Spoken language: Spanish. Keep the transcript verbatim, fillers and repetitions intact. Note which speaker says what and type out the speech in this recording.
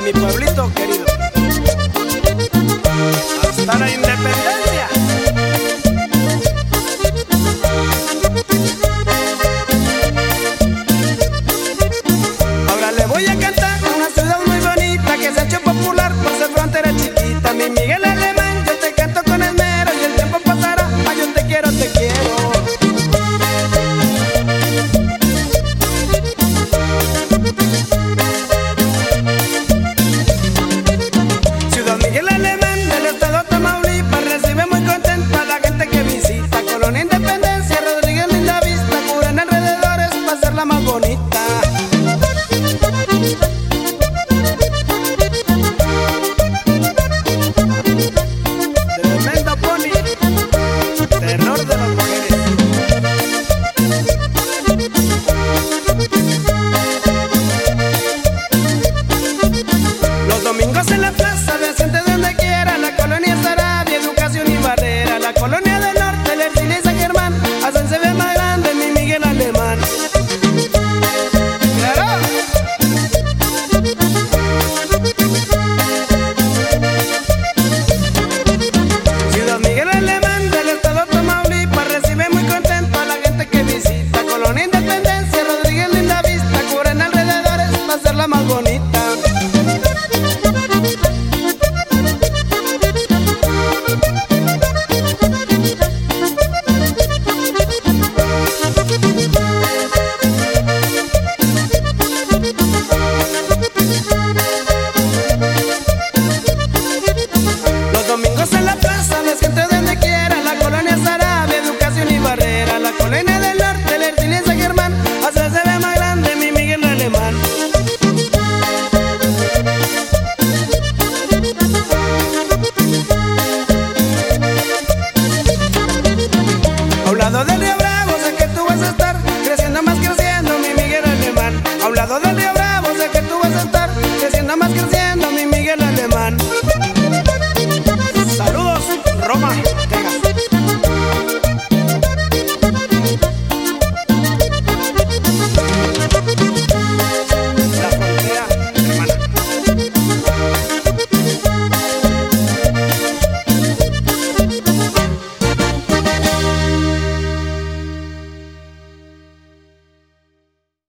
Speaker 1: mi pueblito querido, hasta la independencia. Ahora le voy a cantar a una ciudad muy bonita que se ha hecho popular por ser frontera chiquita. Mi Miguel Alemán, yo te canto con esmero y el tiempo pasará. Ay, yo te quiero, te quiero. Ciudad Miguel Alemán del estado Tamaulipas recibe muy contento a la gente que visita. Colonia Independencia, Rodríguez, linda vista, cubren alrededores para hacerla más bonita. Tremendo pony, terror de las mujeres. Los domingos en la plaza, de gente donde quiera, la colonia Sarabia, Educación y Barrera, la colonia del norte, el Ercilia y San Germán, hacen se ve más grande mi Miguel Alemán. ¡Claro! Ciudad Miguel Alemán del estado Tamaulipas recibe muy contento a la gente que visita. Colonia Independencia, Rodríguez, linda vista, cubren alrededores para hacerla más bonita. Los domingos en la plaza, ves gente donde quiera, la colonia Sarabia, Educación y Barrera, la colonia del norte, el Ercilia y San Germán, hasta se ve más grande mi Miguel Alemán. A un lado del Río Bravo sé que tú vas a estar creciendo más creciendo mi Miguel Alemán. A un lado del Río